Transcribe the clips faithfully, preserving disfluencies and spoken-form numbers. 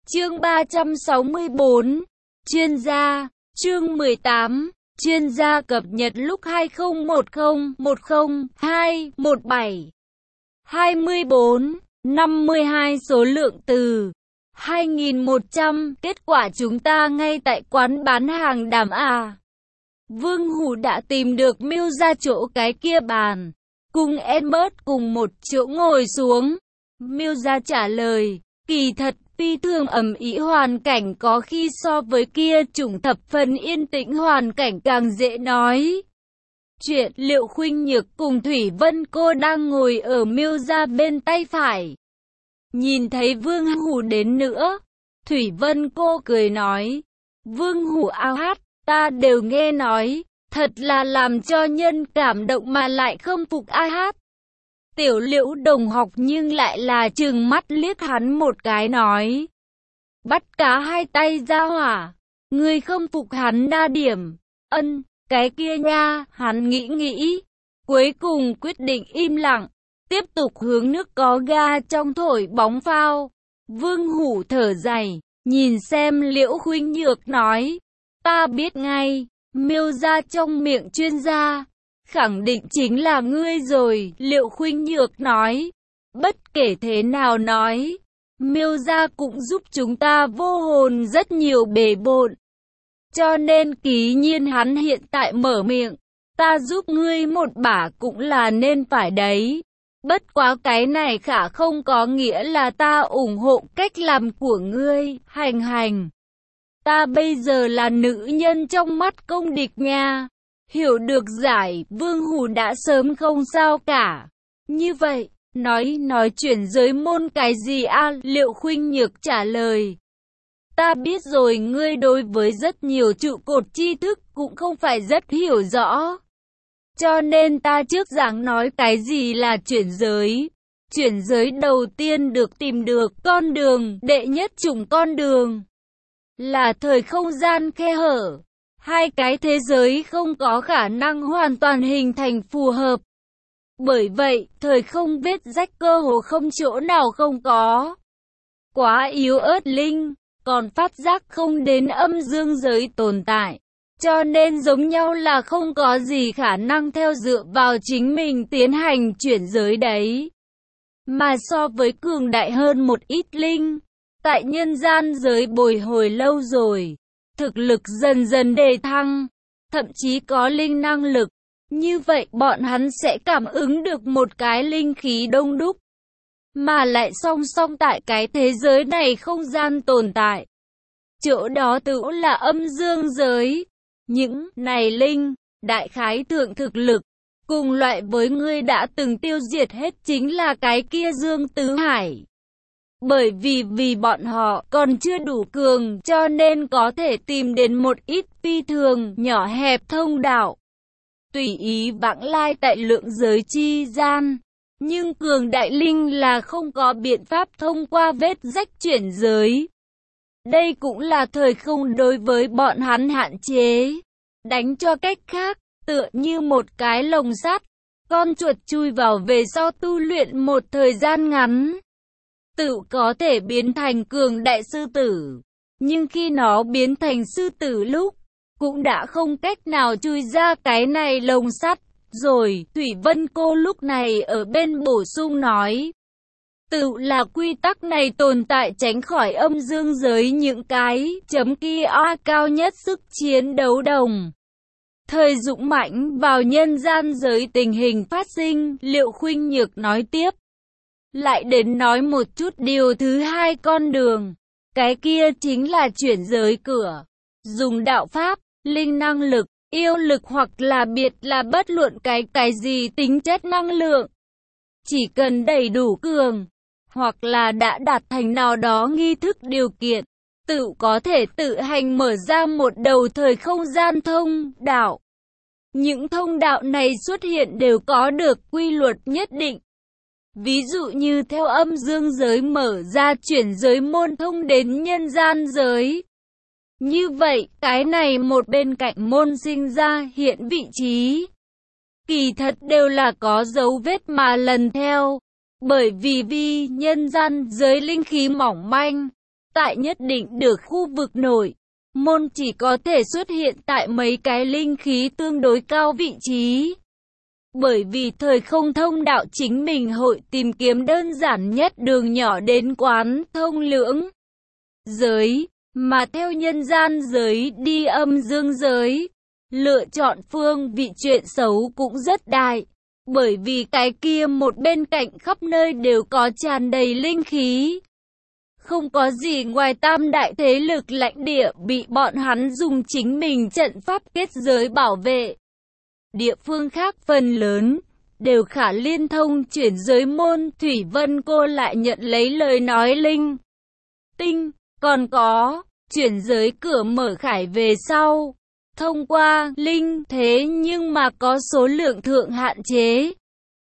Chương ba trăm sáu mươi bốn. Chuyên gia. Chương mười tám. Chuyên gia cập nhật lúc hai không một không một không hai một bảy. hai mươi bốn. năm mươi hai số lượng từ. hai nghìn một trăm. Kết quả chúng ta ngay tại quán bán hàng đàm à. Vương Hủ đã tìm được Miêu ra chỗ cái kia bàn. Cùng Edmund cùng một chỗ ngồi xuống. Miêu ra trả lời. Kỳ thật phi thường ầm ĩ, hoàn cảnh có khi so với kia chủng thập phần yên tĩnh hoàn cảnh càng dễ nói chuyện. Liệu Khuynh Nhược cùng Thủy Vân cô đang ngồi ở Miêu ra bên tay phải. Nhìn thấy Vương Hủ đến nữa, Thủy Vân cô cười nói. Vương Hủ ao hát, ta đều nghe nói, thật là làm cho nhân cảm động mà lại không phục ai hát. Tiểu Liễu đồng học nhưng lại là trừng mắt liếc hắn một cái nói. Bắt cá hai tay ra hỏa, ngươi không phục hắn đa điểm. Ân, cái kia nha, hắn nghĩ nghĩ. Cuối cùng quyết định im lặng, tiếp tục hướng nước có ga trong thổi bóng phao. Vương Hủ thở dài, nhìn xem Liễu Khuynh Nhược nói. Ta biết ngay, Miêu ra trong miệng chuyên gia. Khẳng định chính là ngươi rồi, Liễu Khuynh Nhược nói. Bất kể thế nào nói, Miêu gia cũng giúp chúng ta vô hồn rất nhiều bề bộn. Cho nên ký nhiên hắn hiện tại mở miệng, ta giúp ngươi một bả cũng là nên phải đấy. Bất quá cái này khả không có nghĩa là ta ủng hộ cách làm của ngươi, hành hành. Ta bây giờ là nữ nhân trong mắt công địch nha. Hiểu được giải, Vương Hủ đã sớm không sao cả. Như vậy, nói nói chuyển giới môn cái gì a? Liễu Khuynh Nhược trả lời. Ta biết rồi, ngươi đối với rất nhiều trụ cột tri thức cũng không phải rất hiểu rõ. Cho nên ta trước giảng nói cái gì là chuyển giới. Chuyển giới đầu tiên được tìm được con đường, đệ nhất chủng con đường. Là thời không gian khe hở. Hai cái thế giới không có khả năng hoàn toàn hình thành phù hợp. Bởi vậy, thời không vết rách cơ hồ không chỗ nào không có. Quá yếu ớt linh, còn phát giác không đến âm dương giới tồn tại. Cho nên giống nhau là không có gì khả năng theo dựa vào chính mình tiến hành chuyển giới đấy. Mà so với cường đại hơn một ít linh, tại nhân gian giới bồi hồi lâu rồi. Thực lực dần dần đề thăng, thậm chí có linh năng lực. Như vậy bọn hắn sẽ cảm ứng được một cái linh khí đông đúc. Mà lại song song tại cái thế giới này không gian tồn tại. Chỗ đó tự là âm dương giới. Những này linh, đại khái thượng thực lực, cùng loại với ngươi đã từng tiêu diệt hết chính là cái kia Dương Tứ Hải. Bởi vì vì bọn họ còn chưa đủ cường cho nên có thể tìm đến một ít phi thường nhỏ hẹp thông đạo. Tùy ý vãng lai tại lượng giới chi gian. Nhưng cường đại linh là không có biện pháp thông qua vết rách chuyển giới. Đây cũng là thời không đối với bọn hắn hạn chế. Đánh cho cách khác, tựa như một cái lồng sắt. Con chuột chui vào về sau tu luyện một thời gian ngắn. Tự có thể biến thành cường đại sư tử. Nhưng khi nó biến thành sư tử lúc, cũng đã không cách nào chui ra cái này lồng sắt. Rồi, Thủy Vân cô lúc này ở bên bổ sung nói. Tự là quy tắc này tồn tại tránh khỏi âm dương giới những cái chấm kia a cao nhất sức chiến đấu đồng. Thời dũng mãnh vào nhân gian giới tình hình phát sinh, Liễu Khuynh Nhược nói tiếp. Lại đến nói một chút điều thứ hai con đường. Cái kia chính là chuyển giới cửa. Dùng đạo pháp, linh năng lực, yêu lực hoặc là biệt là bất luận cái cái gì tính chất năng lượng. Chỉ cần đầy đủ cường, hoặc là đã đạt thành nào đó nghi thức điều kiện, tự có thể tự hành mở ra một đầu thời không gian thông đạo. Những thông đạo này xuất hiện đều có được quy luật nhất định. Ví dụ như theo âm dương giới mở ra chuyển giới môn thông đến nhân gian giới. Như vậy, cái này một bên cạnh môn sinh ra hiện vị trí. Kỳ thật đều là có dấu vết mà lần theo. Bởi vì vi nhân gian giới linh khí mỏng manh, tại nhất định được khu vực nội môn chỉ có thể xuất hiện tại mấy cái linh khí tương đối cao vị trí. Bởi vì thời không thông đạo chính mình hội tìm kiếm đơn giản nhất đường nhỏ đến quán thông lưỡng giới, mà theo nhân gian giới đi âm dương giới, lựa chọn phương vị chuyện xấu cũng rất đại. Bởi vì cái kia một bên cạnh khắp nơi đều có tràn đầy linh khí. Không có gì ngoài tam đại thế lực lãnh địa bị bọn hắn dùng chính mình trận pháp kết giới bảo vệ. Địa phương khác phần lớn đều khả liên thông chuyển giới môn. Thủy Vân cô lại nhận lấy lời nói linh tinh, còn có chuyển giới cửa mở khải về sau, thông qua linh thế nhưng mà có số lượng thượng hạn chế.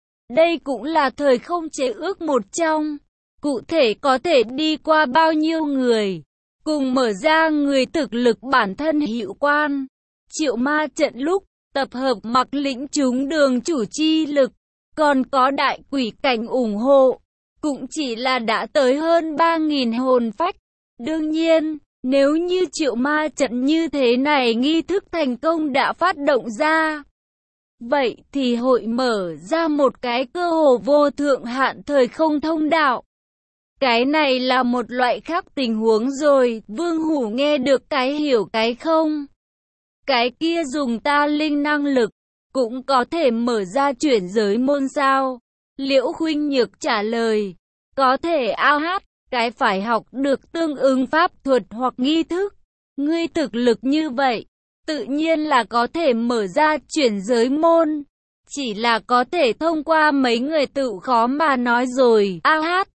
Đây cũng là thời không chế ước một trong. Cụ thể có thể đi qua bao nhiêu người, cùng mở ra người thực lực bản thân hiệu quan. Triệu ma trận lúc tập hợp mặc lĩnh chúng đường chủ chi lực, còn có đại quỷ cảnh ủng hộ, cũng chỉ là đã tới hơn ba nghìn hồn phách. Đương nhiên, nếu như triệu ma trận như thế này nghi thức thành công đã phát động ra, vậy thì hội mở ra một cái cơ hồ vô thượng hạn thời không thông đạo. Cái này là một loại khác tình huống rồi. Vương Hủ nghe được cái hiểu cái không. Cái kia dùng ta linh năng lực, cũng có thể mở ra chuyển giới môn sao? Liễu Khuynh Nhược trả lời, có thể ao hát, cái phải học được tương ứng pháp thuật hoặc nghi thức. Ngươi thực lực như vậy, tự nhiên là có thể mở ra chuyển giới môn. Chỉ là có thể thông qua mấy người tự khó mà nói rồi. Ao hát.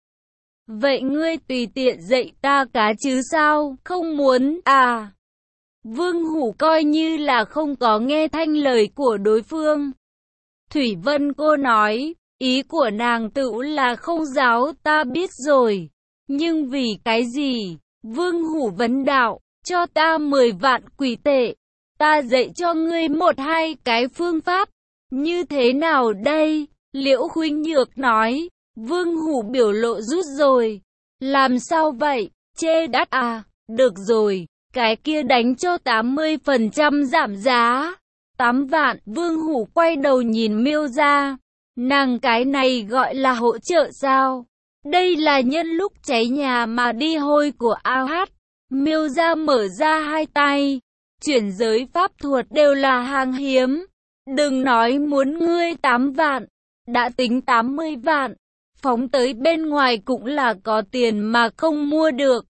Vậy ngươi tùy tiện dạy ta cá chứ sao, không muốn à? Vương Hủ coi như là không có nghe thanh lời của đối phương. Thủy Vân cô nói, ý của nàng tự là không giáo, ta biết rồi. Nhưng vì cái gì? Vương Hủ vấn đạo, cho ta mười vạn quỷ tệ. Ta dạy cho ngươi một hai cái phương pháp. Như thế nào đây? Liễu Khuynh Nhược nói. Vương Hủ biểu lộ rút rồi. Làm sao vậy? Chê đắt à? Được rồi, cái kia đánh cho tám mươi phần trăm giảm giá. tám vạn. Vương Hủ quay đầu nhìn Miêu Gia. Nàng cái này gọi là hỗ trợ sao? Đây là nhân lúc cháy nhà mà đi hôi của ao hát. Miêu Gia mở ra hai tay. Chuyển giới pháp thuật đều là hàng hiếm. Đừng nói muốn ngươi tám vạn. Đã tính tám mươi vạn. Phóng tới bên ngoài cũng là có tiền mà không mua được.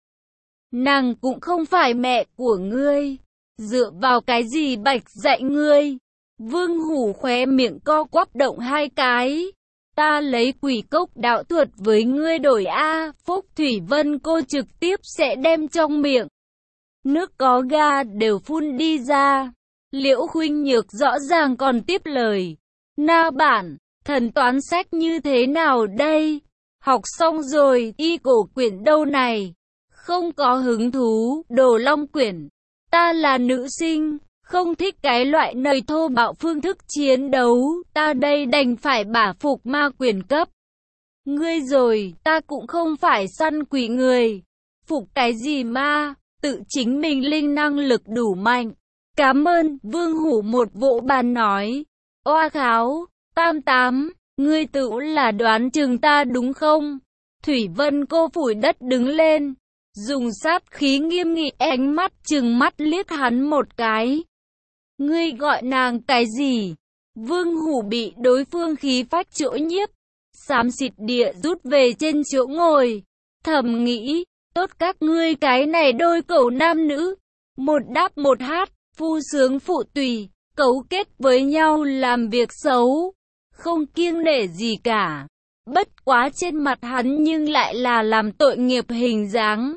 Nàng cũng không phải mẹ của ngươi. Dựa vào cái gì bạch dạy ngươi? Vương Hủ khóe miệng co quắp động hai cái. Ta lấy quỷ cốc đạo thuật với ngươi đổi A. Phúc Thủy Vân cô trực tiếp sẽ đem trong miệng nước có ga đều phun đi ra. Liễu Khuynh Nhược rõ ràng còn tiếp lời. Na bản, thần toán sách như thế nào đây? Học xong rồi, y cổ quyển đâu này? Không có hứng thú, Đồ Long quyển. Ta là nữ sinh, không thích cái loại nầy thô bạo phương thức chiến đấu, ta đây đành phải bả phục ma quyền cấp. Ngươi rồi, ta cũng không phải săn quỷ người. Phục cái gì ma, tự chính mình linh năng lực đủ mạnh. Cảm ơn, Vương Hủ một vỗ bàn nói. Oa kháo, tam tám, ngươi tự là đoán chừng ta đúng không? Thủy Vân cô phủi đất đứng lên, dùng sát khí nghiêm nghị ánh mắt trừng mắt liếc hắn một cái. Ngươi gọi nàng cái gì? Vương Hủ bị đối phương khí phách chỗ nhiếp, xám xịt địa rút về trên chỗ ngồi. Thầm nghĩ, tốt các ngươi cái này đôi cẩu nam nữ, một đáp một hát, phu sướng phụ tùy, cấu kết với nhau làm việc xấu, không kiêng nể gì cả. Bất quá trên mặt hắn nhưng lại là làm tội nghiệp hình dáng.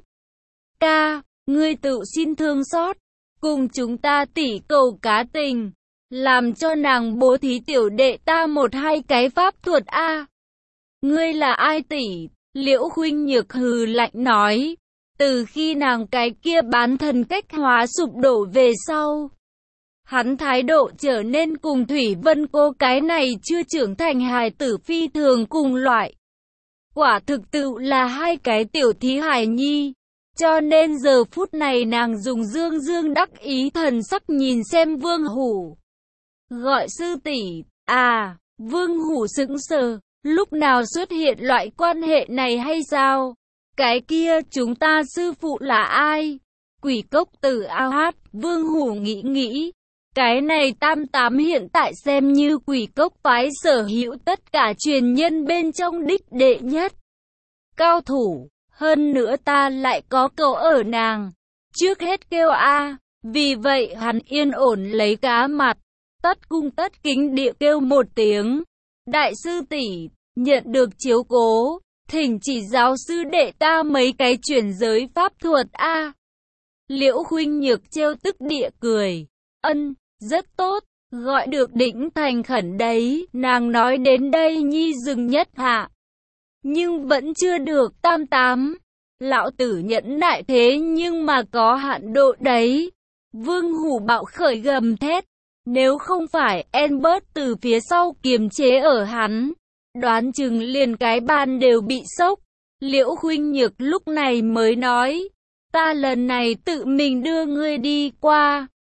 Ca, ngươi tự xin thương xót, cùng chúng ta tỉ cầu cá tình, làm cho nàng bố thí tiểu đệ ta một hai cái pháp thuật a. Ngươi là ai tỷ? Liễu Khuynh Nhược hừ lạnh nói. Từ khi nàng cái kia bán thần cách hóa sụp đổ về sau, hắn thái độ trở nên cùng Thủy Vân cô cái này chưa trưởng thành hài tử phi thường cùng loại. Quả thực tự là hai cái tiểu thí hài nhi. Cho nên giờ phút này nàng dùng dương dương đắc ý thần sắc nhìn xem Vương Hủ. Gọi sư tỷ, à, Vương Hủ sững sờ, lúc nào xuất hiện loại quan hệ này hay sao? Cái kia chúng ta sư phụ là ai? Quỷ cốc tử ao hát, Vương Hủ nghĩ nghĩ. Cái này tam tám hiện tại xem như quỷ cốc phái sở hữu tất cả truyền nhân bên trong đích đệ nhất. Cao thủ, hơn nữa ta lại có cầu ở nàng. Trước hết kêu A, vì vậy hắn yên ổn lấy cá mặt. Tất cung tất kính địa kêu một tiếng. Đại sư tỷ, nhận được chiếu cố, thỉnh chỉ giáo sư đệ ta mấy cái chuyển giới pháp thuật A. Liễu Khuynh Nhược trêu tức địa cười. Ân, rất tốt, gọi được đỉnh thành khẩn đấy. Nàng nói đến đây nhi dừng nhất hạ. Nhưng vẫn chưa được tam tám. Lão tử nhẫn nại thế nhưng mà có hạn độ đấy. Vương Hủ bạo khởi gầm thét. Nếu không phải Albert từ phía sau kiềm chế ở hắn, đoán chừng liền cái bàn đều bị sốc. Liễu Khuynh Nhược lúc này mới nói, ta lần này tự mình đưa ngươi đi qua.